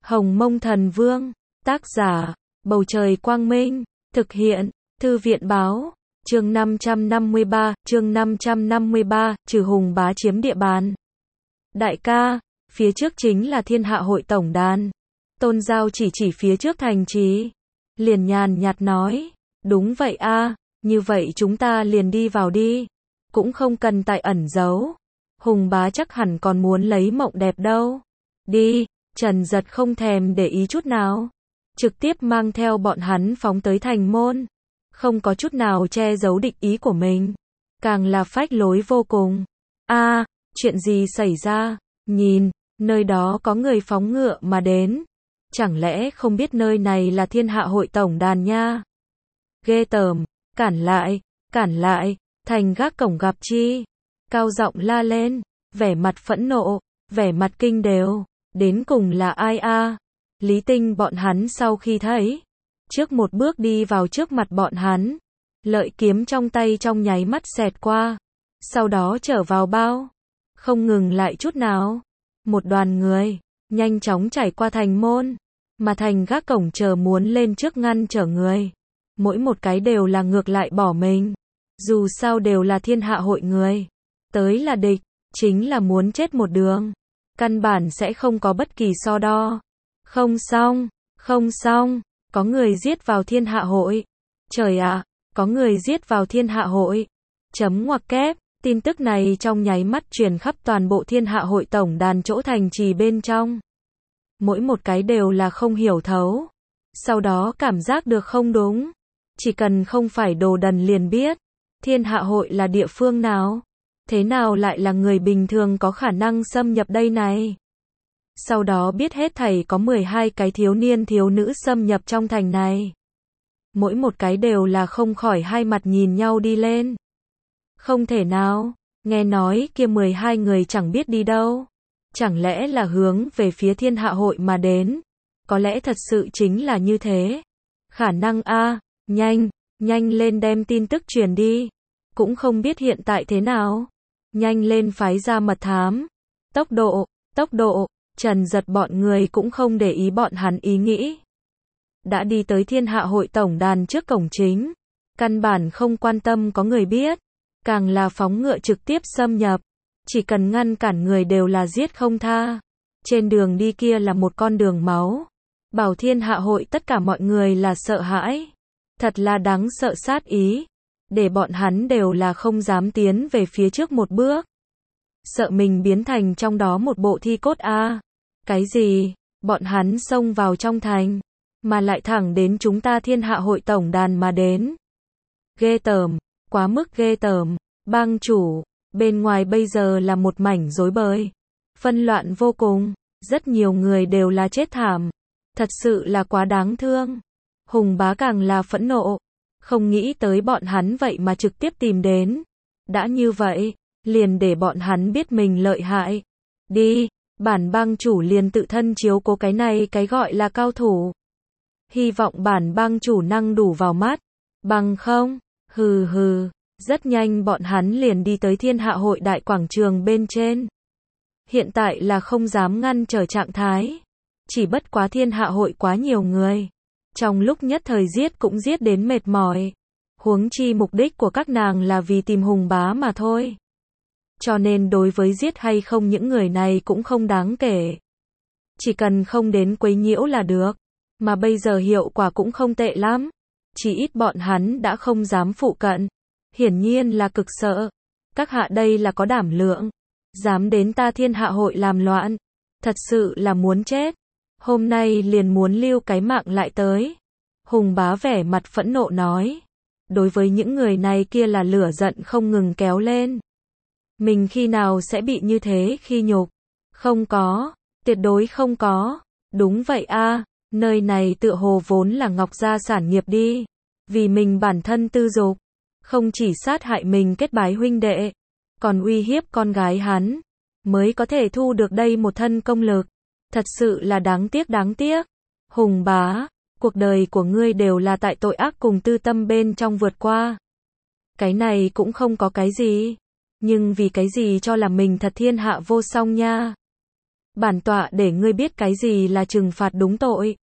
Hồng Mông Thần Vương, tác giả, Bầu Trời Quang Minh, thực hiện, Thư viện Báo, chương 553, trừ Hùng Bá chiếm địa bàn. Đại ca, phía trước chính là Thiên Hạ Hội Tổng đàn. Tôn Giao chỉ phía trước thành trì. Liền nhàn nhạt nói, đúng vậy a, như vậy chúng ta liền đi vào đi. Cũng không cần tại ẩn giấu. Hùng Bá chắc hẳn còn muốn lấy mộng đẹp đâu. Đi, Trần Giật không thèm để ý chút nào. Trực tiếp mang theo bọn hắn phóng tới thành môn. Không có chút nào che giấu địch ý của mình. Càng là phách lối vô cùng. Chuyện gì xảy ra? Nhìn, nơi đó có người phóng ngựa mà đến. Chẳng lẽ không biết nơi này là Thiên Hạ Hội Tổng đàn nha? Ghê tởm, cản lại, thành gác cổng gặp chi? Cao giọng la lên, vẻ mặt phẫn nộ, vẻ mặt kinh đều, đến cùng là ai a? Lý Tinh bọn hắn sau khi thấy, trước một bước đi vào trước mặt bọn hắn, lợi kiếm trong tay trong nháy mắt xẹt qua, sau đó trở vào bao, không ngừng lại chút nào. Một đoàn người, nhanh chóng trải qua thành môn, mà thành gác cổng chờ muốn lên trước ngăn trở người. Mỗi một cái đều là ngược lại bỏ mình. Dù sao đều là Thiên Hạ Hội người. Tới là địch, chính là muốn chết một đường. Căn bản sẽ không có bất kỳ so đo. Không xong, có người giết vào Thiên Hạ Hội. Trời ạ, có người giết vào Thiên Hạ Hội. Chấm ngoặc kép, tin tức này trong nháy mắt truyền khắp toàn bộ Thiên Hạ Hội tổng đàn chỗ thành trì bên trong. Mỗi một cái đều là không hiểu thấu. Sau đó cảm giác được không đúng. Chỉ cần không phải đồ đần liền biết. Thiên Hạ Hội là địa phương nào? Thế nào lại là người bình thường có khả năng xâm nhập đây này? Sau đó biết hết thảy có 12 cái thiếu niên thiếu nữ xâm nhập trong thành này. Mỗi một cái đều là không khỏi hai mặt nhìn nhau đi lên. Không thể nào, nghe nói kia 12 người chẳng biết đi đâu. Chẳng lẽ là hướng về phía Thiên Hạ Hội mà đến? Có lẽ thật sự chính là như thế. Khả năng nhanh lên đem tin tức truyền đi. Cũng không biết hiện tại thế nào. Nhanh lên phái ra mật thám. Tốc độ, Trần Giật bọn người cũng không để ý bọn hắn ý nghĩ. Đã đi tới Thiên Hạ Hội tổng đàn trước cổng chính. Căn bản không quan tâm có người biết. Càng là phóng ngựa trực tiếp xâm nhập. Chỉ cần ngăn cản người đều là giết không tha. Trên đường đi kia là một con đường máu. Bảo Thiên Hạ Hội tất cả mọi người là sợ hãi. Thật là đáng sợ sát ý. Để bọn hắn đều là không dám tiến về phía trước một bước. Sợ mình biến thành trong đó một bộ thi cốt a. Cái gì? Bọn hắn xông vào trong thành. Mà lại thẳng đến chúng ta Thiên Hạ Hội tổng đàn mà đến. Ghê tởm. Quá mức ghê tởm. Bang chủ. Bên ngoài bây giờ là một mảnh rối bời. Phân loạn vô cùng. Rất nhiều người đều là chết thảm. Thật sự là quá đáng thương. Hùng Bá càng là phẫn nộ. Không nghĩ tới bọn hắn vậy mà trực tiếp tìm đến. Đã như vậy, liền để bọn hắn biết mình lợi hại. Đi, bản bang chủ liền tự thân chiếu cố cái này cái gọi là cao thủ. Hy vọng bản bang chủ năng đủ vào mắt. Bằng không, hừ. Rất nhanh bọn hắn liền đi tới Thiên Hạ Hội đại quảng trường bên trên. Hiện tại là không dám ngăn trở trạng thái. Chỉ bất quá Thiên Hạ Hội quá nhiều người. Trong lúc nhất thời giết cũng giết đến mệt mỏi. Huống chi mục đích của các nàng là vì tìm Hùng Bá mà thôi. Cho nên đối với giết hay không những người này cũng không đáng kể. Chỉ cần không đến quấy nhiễu là được. Mà bây giờ hiệu quả cũng không tệ lắm. Chỉ ít bọn hắn đã không dám phụ cận. Hiển nhiên là cực sợ. Các hạ đây là có đảm lượng. Dám đến ta Thiên Hạ Hội làm loạn. Thật sự là muốn chết. Hôm nay liền muốn lưu cái mạng lại tới. Hùng Bá vẻ mặt phẫn nộ nói. Đối với những người này kia là lửa giận không ngừng kéo lên. Mình khi nào sẽ bị như thế khi nhục? Không có. Tuyệt đối không có. Đúng vậy a, nơi này tựa hồ vốn là Ngọc gia sản nghiệp đi. Vì mình bản thân tư dục. Không chỉ sát hại mình kết bái huynh đệ. Còn uy hiếp con gái hắn. Mới có thể thu được đây một thân công lực. Thật sự là đáng tiếc. Hùng Bá, cuộc đời của ngươi đều là tại tội ác cùng tư tâm bên trong vượt qua. Cái này cũng không có cái gì. Nhưng vì cái gì cho là mình thật thiên hạ vô song nha. Bản tọa để ngươi biết cái gì là trừng phạt đúng tội.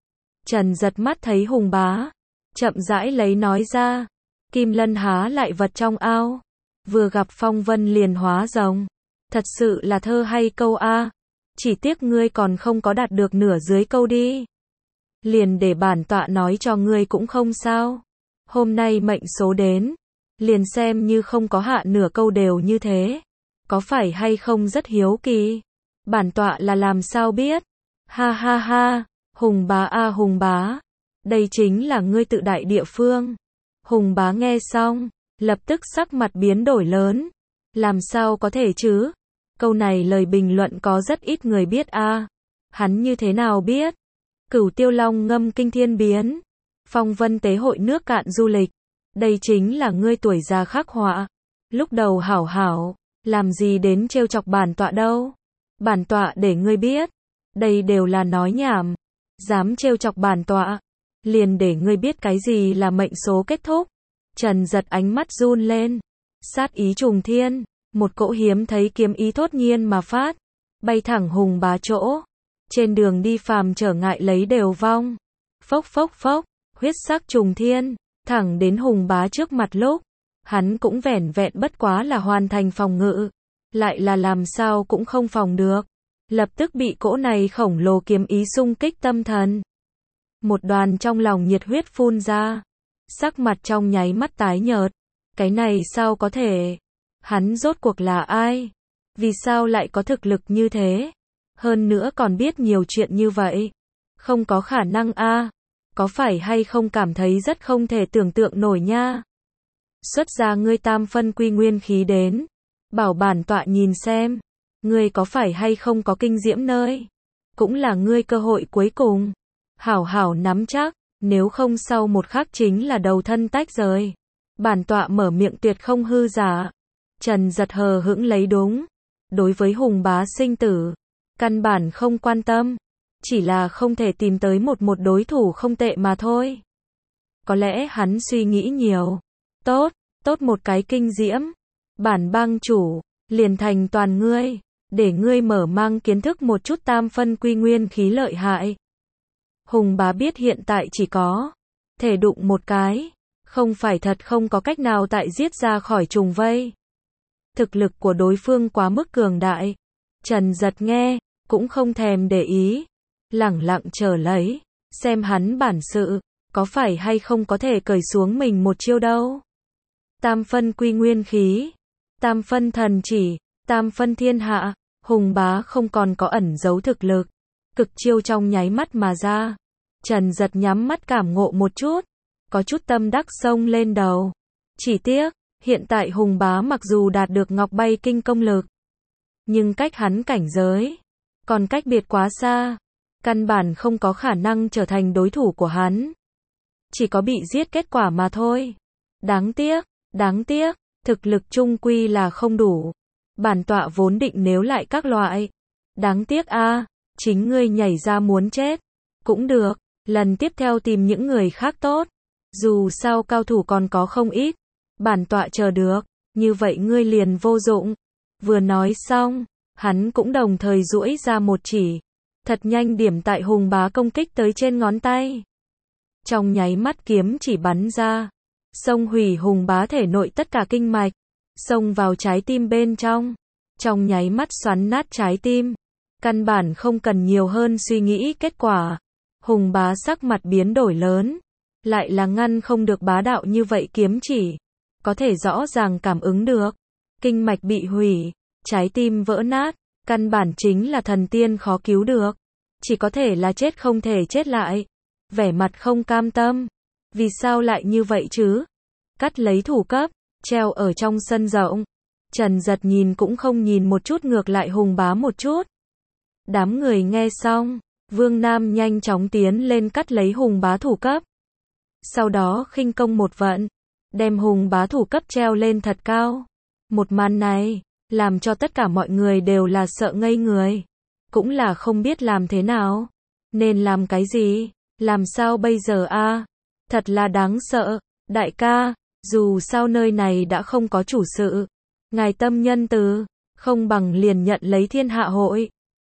Trần Giật mắt thấy Hùng Bá, chậm rãi lấy nói ra. Kim Lân há lại vật trong ao, vừa gặp phong vân liền hóa rồng. Thật sự là thơ hay câu a. Chỉ tiếc ngươi còn không có đạt được nửa dưới câu đi. Liền để bản tọa nói cho ngươi cũng không sao. Hôm nay mệnh số đến, liền xem như không có hạ nửa câu đều như thế. Có phải hay không rất hiếu kỳ? Bản tọa là làm sao biết? Ha ha ha, Hùng Bá a Hùng Bá, đây chính là ngươi tự đại địa phương. Hùng Bá nghe xong, lập tức sắc mặt biến đổi lớn. Làm sao có thể chứ? Câu này lời bình luận có rất ít người biết a. Hắn như thế nào biết? Cửu Tiêu Long ngâm kinh thiên biến. Phong vân tế hội nước cạn du lịch. Đây chính là ngươi tuổi già khắc họa. Lúc đầu hảo hảo, làm gì đến trêu chọc bản tọa đâu. Bản tọa để ngươi biết. Đây đều là nói nhảm. Dám trêu chọc bản tọa. Liền để ngươi biết cái gì là mệnh số kết thúc. Trần Giật ánh mắt run lên. Sát ý trùng thiên. Một cỗ hiếm thấy kiếm ý thốt nhiên mà phát. Bay thẳng Hùng Bá chỗ. Trên đường đi phàm trở ngại lấy đều vong. Phốc phốc phốc. Huyết sắc trùng thiên. Thẳng đến Hùng Bá trước mặt lúc. Hắn cũng vẻn vẹn bất quá là hoàn thành phòng ngự. Lại là làm sao cũng không phòng được. Lập tức bị cỗ này khổng lồ kiếm ý xung kích tâm thần. Một đoàn trong lòng nhiệt huyết phun ra. Sắc mặt trong nháy mắt tái nhợt. Cái này sao có thể? Hắn rốt cuộc là ai? Vì sao lại có thực lực như thế? Hơn nữa còn biết nhiều chuyện như vậy. Không có khả năng a. Có phải hay không cảm thấy rất không thể tưởng tượng nổi nha? Xuất ra ngươi tam phân quy nguyên khí đến. Bảo bản tọa nhìn xem. Ngươi có phải hay không có kinh diễm nơi? Cũng là ngươi cơ hội cuối cùng. Hảo hảo nắm chắc. Nếu không sau một khắc chính là đầu thân tách rời. Bản tọa mở miệng tuyệt không hư giả. Trần Giật hờ hững lấy đúng. Đối với Hùng Bá sinh tử, căn bản không quan tâm. Chỉ là không thể tìm tới một đối thủ không tệ mà thôi. Có lẽ hắn suy nghĩ nhiều. Tốt, tốt một cái kinh diễm. Bản bang chủ, liền thành toàn ngươi. Để ngươi mở mang kiến thức một chút tam phân quy nguyên khí lợi hại. Hùng Bá biết hiện tại chỉ có thể đụng một cái. Không phải thật không có cách nào tại giết ra khỏi trùng vây. Thực lực của đối phương quá mức cường đại. Trần Giật nghe, cũng không thèm để ý. Lẳng lặng chờ lấy, xem hắn bản sự, có phải hay không có thể cởi xuống mình một chiêu đâu. Tam phân quy nguyên khí, tam phân thần chỉ, tam phân thiên hạ, Hùng Bá không còn có ẩn giấu thực lực. Cực chiêu trong nháy mắt mà ra. Trần Giật nhắm mắt cảm ngộ một chút. Có chút tâm đắc xông lên đầu. Chỉ tiếc, hiện tại Hùng Bá mặc dù đạt được ngọc bay kinh công lực. Nhưng cách hắn cảnh giới, còn cách biệt quá xa. Căn bản không có khả năng trở thành đối thủ của hắn. Chỉ có bị giết kết quả mà thôi. Đáng tiếc, thực lực chung quy là không đủ. Bản tọa vốn định nếu lại các loại. Đáng tiếc a, chính ngươi nhảy ra muốn chết. Cũng được, lần tiếp theo tìm những người khác tốt. Dù sao cao thủ còn có không ít. Bản tọa chờ được, như vậy ngươi liền vô dụng. Vừa nói xong, hắn cũng đồng thời duỗi ra một chỉ. Thật nhanh điểm tại Hùng Bá công kích tới trên ngón tay. Trong nháy mắt kiếm chỉ bắn ra. Xông hủy Hùng Bá thể nội tất cả kinh mạch. Xông vào trái tim bên trong. Trong nháy mắt xoắn nát trái tim. Căn bản không cần nhiều hơn suy nghĩ kết quả. Hùng Bá sắc mặt biến đổi lớn. Lại là ngăn không được bá đạo như vậy kiếm chỉ. Có thể rõ ràng cảm ứng được. Kinh mạch bị hủy. Trái tim vỡ nát. Căn bản chính là thần tiên khó cứu được. Chỉ có thể là chết không thể chết lại. Vẻ mặt không cam tâm. Vì sao lại như vậy chứ? Cắt lấy thủ cấp. Treo ở trong sân rộng. Trần Giật nhìn cũng không nhìn một chút, ngược lại Hùng Bá một chút. Đám người nghe xong. Vương Nam nhanh chóng tiến lên cắt lấy Hùng Bá thủ cấp. Sau đó khinh công một vận. Đem Hùng Bá thủ cấp treo lên thật cao. Một màn này làm cho tất cả mọi người đều là sợ ngây người. Cũng là không biết làm thế nào. Nên làm cái gì? Làm sao bây giờ a? Thật là đáng sợ. Đại ca, dù sao nơi này đã không có chủ sự. Ngài tâm nhân từ. Không bằng liền nhận lấy thiên hạ hội.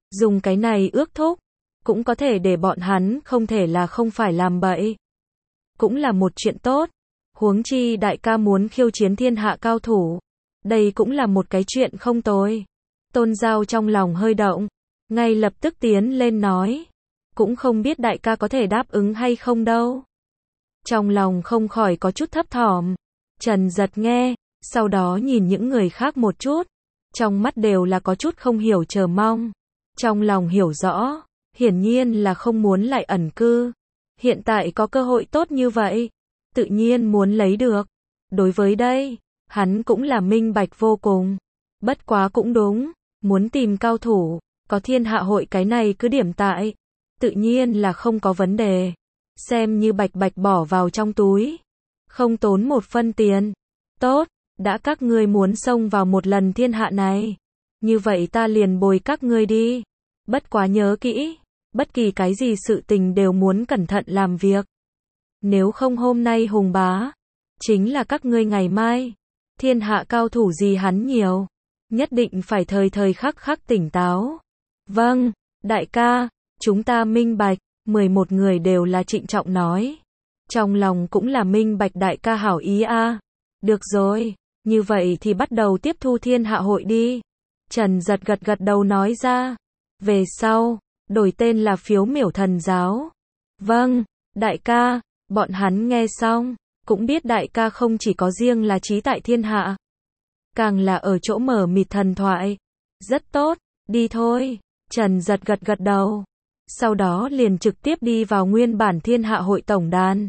Dùng cái này ước thúc, cũng có thể để bọn hắn không thể là không phải làm bậy. Cũng là một chuyện tốt. Huống chi đại ca muốn khiêu chiến thiên hạ cao thủ. Đây cũng là một cái chuyện không tồi. Tôn Giao trong lòng hơi động, ngay lập tức tiến lên nói. Cũng không biết đại ca có thể đáp ứng hay không đâu. Trong lòng không khỏi có chút thấp thỏm. Trần Giật nghe, sau đó nhìn những người khác một chút. Trong mắt đều là có chút không hiểu chờ mong. Trong lòng hiểu rõ, hiển nhiên là không muốn lại ẩn cư. Hiện tại có cơ hội tốt như vậy, tự nhiên muốn lấy được. Đối với đây, hắn cũng là minh bạch vô cùng. Bất quá cũng đúng, muốn tìm cao thủ, có thiên hạ hội cái này cứ điểm tại. Tự nhiên là không có vấn đề. Xem như bạch bạch bỏ vào trong túi. Không tốn một phân tiền. Tốt, đã các ngươi muốn xông vào một lần thiên hạ này. Như vậy ta liền bồi các ngươi đi. Bất quá nhớ kỹ, bất kỳ cái gì sự tình đều muốn cẩn thận làm việc. Nếu không hôm nay hùng bá, chính là các ngươi ngày mai. Thiên hạ cao thủ gì hắn nhiều. Nhất định phải thời thời khắc khắc tỉnh táo. Vâng, đại ca, chúng ta minh bạch. 11 người đều là trịnh trọng nói. Trong lòng cũng là minh bạch đại ca hảo ý a. Được rồi, như vậy thì bắt đầu tiếp thu thiên hạ hội đi. Trần Giật gật gật đầu nói ra. Về sau, đổi tên là Phiếu Miểu Thần Giáo. Vâng, đại ca, bọn hắn nghe xong, cũng biết đại ca không chỉ có riêng là trí tại thiên hạ. Càng là ở chỗ mở mịt thần thoại. Rất tốt, đi thôi. Trần Giật gật gật đầu. Sau đó liền trực tiếp đi vào nguyên bản thiên hạ hội tổng đàn.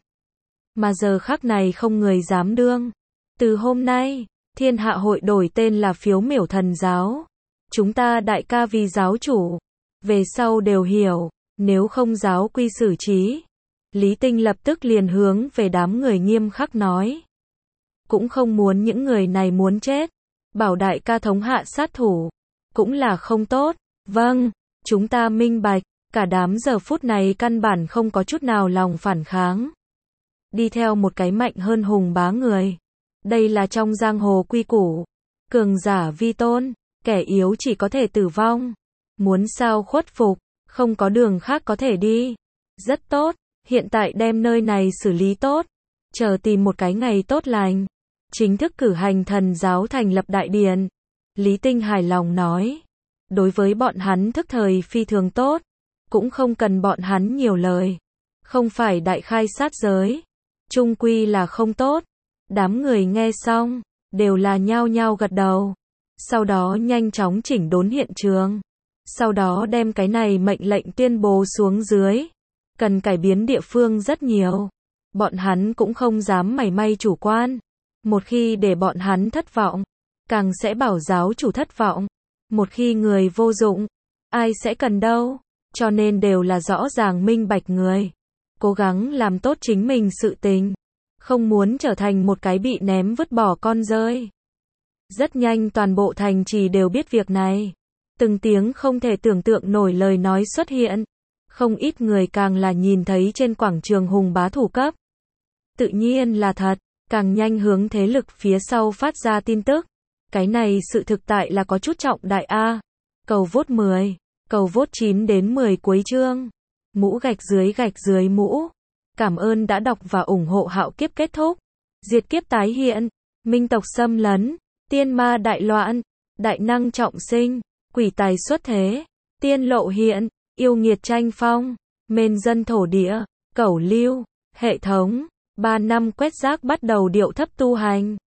Mà giờ khắc này không người dám đương. Từ hôm nay, thiên hạ hội đổi tên là Phiếu Miểu Thần Giáo. Chúng ta đại ca vì giáo chủ. Về sau đều hiểu, nếu không giáo quy xử trí. Lý Tinh lập tức liền hướng về đám người nghiêm khắc nói. Cũng không muốn những người này muốn chết. Bảo đại ca thống hạ sát thủ. Cũng là không tốt. Vâng, chúng ta minh bạch. Cả đám giờ phút này căn bản không có chút nào lòng phản kháng. Đi theo một cái mạnh hơn hùng bá người. Đây là trong giang hồ quy củ. Cường giả vi tôn, kẻ yếu chỉ có thể tử vong. Muốn sao khuất phục, không có đường khác có thể đi. Rất tốt, hiện tại đem nơi này xử lý tốt. Chờ tìm một cái ngày tốt lành. Chính thức cử hành thần giáo thành lập đại điện. Lý Tinh hài lòng nói. Đối với bọn hắn thức thời phi thường tốt. Cũng không cần bọn hắn nhiều lời. Không phải đại khai sát giới. Chung quy là không tốt. Đám người nghe xong, đều là nhao nhao gật đầu. Sau đó nhanh chóng chỉnh đốn hiện trường. Sau đó đem cái này mệnh lệnh tuyên bố xuống dưới. Cần cải biến địa phương rất nhiều. Bọn hắn cũng không dám mảy may chủ quan. Một khi để bọn hắn thất vọng, càng sẽ bảo giáo chủ thất vọng. Một khi người vô dụng, ai sẽ cần đâu. Cho nên đều là rõ ràng minh bạch người. Cố gắng làm tốt chính mình sự tình. Không muốn trở thành một cái bị ném vứt bỏ con rơi. Rất nhanh toàn bộ thành trì đều biết việc này. Từng tiếng không thể tưởng tượng nổi lời nói xuất hiện. Không ít người càng là nhìn thấy trên quảng trường hùng bá thủ cấp. Tự nhiên là thật, càng nhanh hướng thế lực phía sau phát ra tin tức. Cái này sự thực tại là có chút trọng đại a. Cầu vote 10, cầu vote 9 đến 10 cuối chương. Mũ gạch dưới mũ. Cảm ơn đã đọc và ủng hộ Hạo Kiếp kết thúc. Diệt kiếp tái hiện, minh tộc xâm lấn, tiên ma đại loạn, đại năng trọng sinh, quỷ tài xuất thế, tiên lộ hiện, yêu nghiệt tranh phong, mên dân thổ địa, cẩu lưu, hệ thống, 3 năm quét rác bắt đầu điệu thấp tu hành.